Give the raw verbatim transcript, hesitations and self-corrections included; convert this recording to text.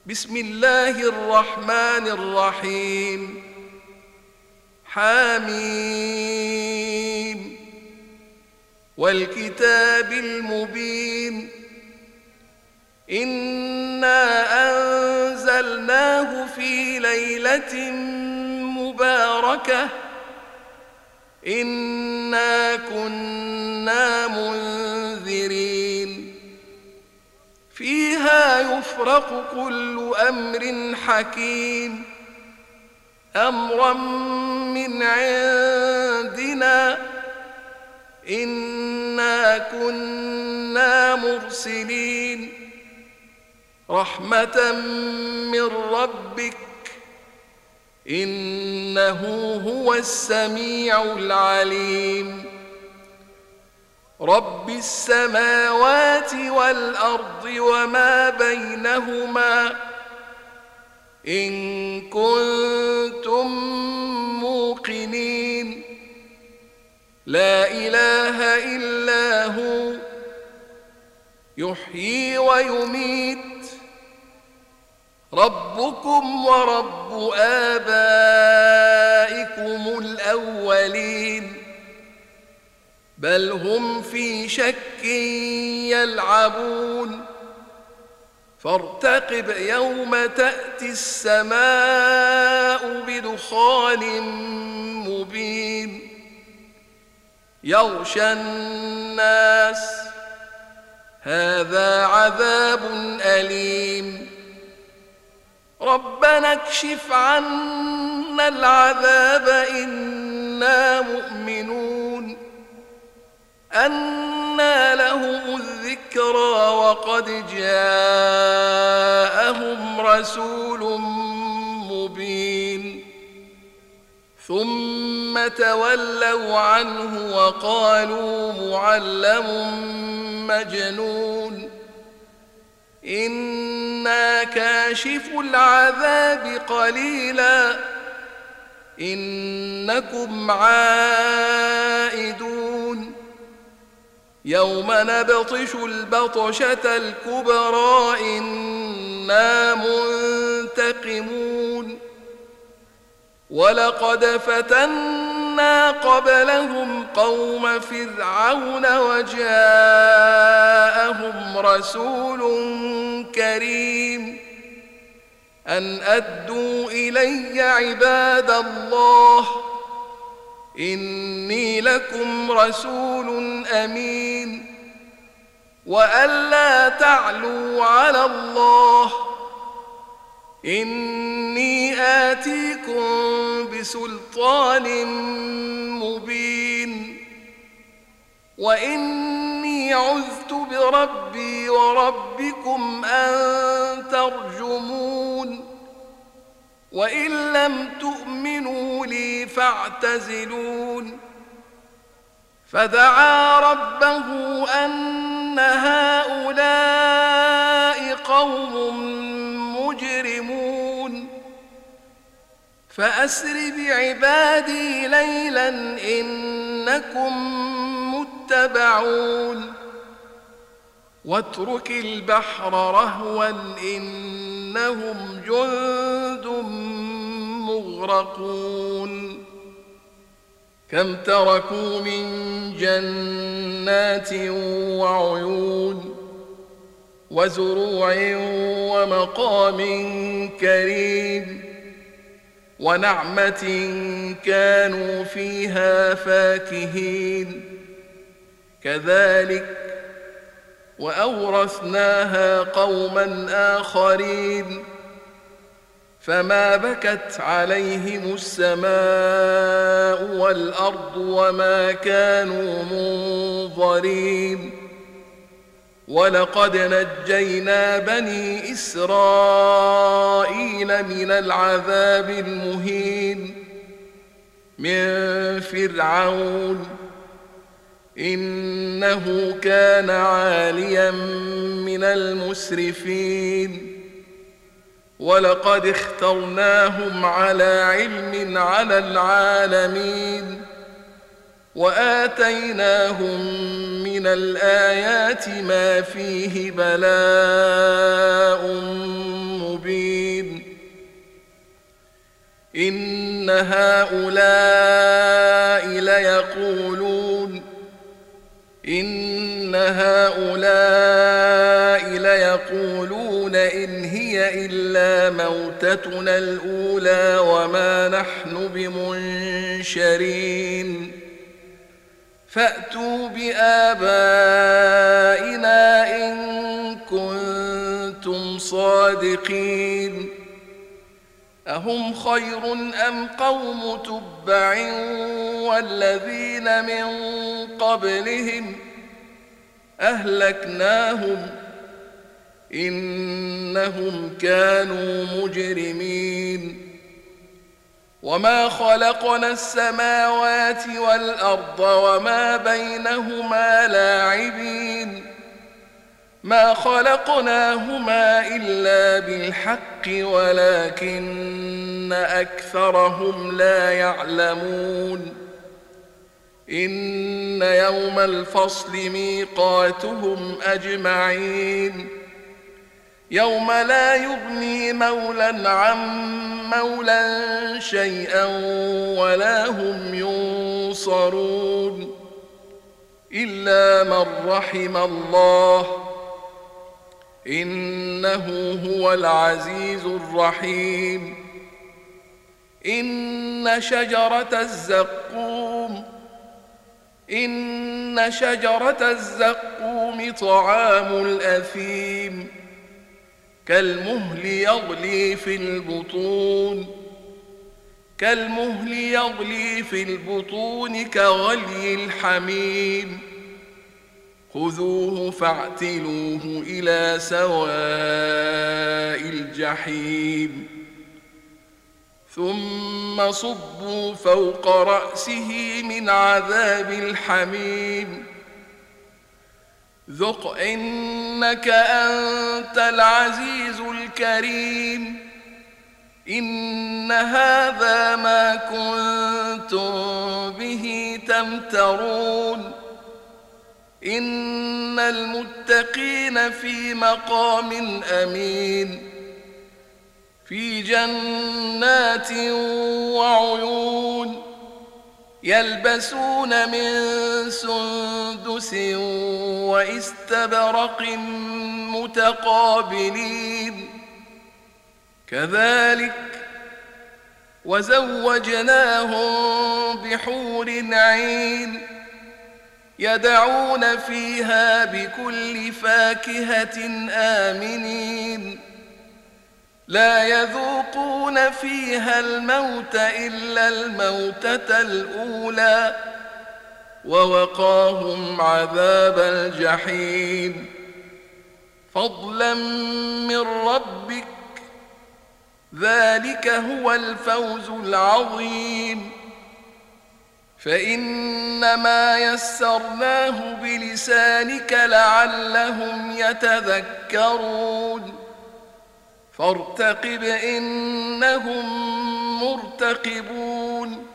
بسم الله الرحمن الرحيم حميم والكتاب المبين إنا أنزلناه في ليلة مباركة إنا كنا منذرين فيها يفرق كل أمر حكيم أمرا من عندنا إنا كنا مرسلين رحمة من ربك إنه هو السميع العليم رب السماوات والأرض وما بينهما إن كنتم موقنين لا إله إلا هو يحيي ويميت ربكم ورب آبائكم الأولين بل هم في شك يلعبون فارتقب يوم تأتي السماء بدخان مبين يغشى الناس هذا عذاب أليم ربنا اكشف عنا العذاب إنا مؤمنون أنى لهم الذكرى وقد جاءهم رسول مبين ثم تولوا عنه وقالوا معلم مجنون إنا كاشف العذاب قليلا إنكم عائدون يوم نبطش البطشة الكبرى إنا منتقمون ولقد فتنا قبلهم قوم فرعون وجاءهم رسول كريم أن أدوا إلي عباد الله إني لكم رسول أمين وألا تعلوا على الله إني آتيكم بسلطان مبين وإني عذت بربي وربكم أن ترجمون وإن لم تؤمنوا لي فاعتزلون فدعا ربه أن هؤلاء قوم مجرمون فأسر بعبادي ليلا إنكم متبعون واترك البحر رهوا إنهم جند مغرقون كم تركوا من جنات وعيون وزروع ومقام كريم ونعمة كانوا فيها فاكهين كذلك وأورثناها قوما آخرين فما بكت عليهم السماء والأرض وما كانوا منظرين ولقد نجينا بني إسرائيل من العذاب المهين من فرعون إنه كان عاليا من المسرفين ولقد اخترناهم على علم على العالمين وآتيناهم من الآيات ما فيه بلاء مبين إن هؤلاء ليقولون إن هؤلاء ليقولون إن هي إلا موتتنا الأولى وما نحن بمنشرين فأتوا بآبائنا إن كنتم صادقين أهم خير أم قوم تبع والذين من قبلهم أهلكناهم إنهم كانوا مجرمين وما خلقنا السماوات والأرض وما بينهما لاعبين ما خلقناهما إلا بالحق ولكن أكثرهم لا يعلمون إن يوم الفصل ميقاتهم أجمعين يوم لا يغني مولى عن مولى شيئا ولا هم ينصرون إلا من رحم الله إنه هو العزيز الرحيم إن شجرة الزقوم إن شجرة الزقوم طعام الأثيم كالمهل يغلي في البطون كالمهل يغلي في البطون كغلي الحميم خذوه فاعتلوه إلى سواء الجحيم ثم صبوا فوق رأسه من عذاب الحميم ذق إنك أنت العزيز الكريم إن هذا ما كنتم به تمترون إن المتقين في مقام أمين في جنات وعيون يلبسون من سندس واستبرق متقابلين كذلك وزوجناهم بحور عين يدعون فيها بكل فاكهة آمنين لا يذوقون فيها الموت إلا الموتة الأولى ووقاهم عذاب الجحيم فضلا من ربك ذلك هو الفوز العظيم فإنما يسرناه بلسانك لعلهم يتذكرون فارتقب إنهم مرتقبون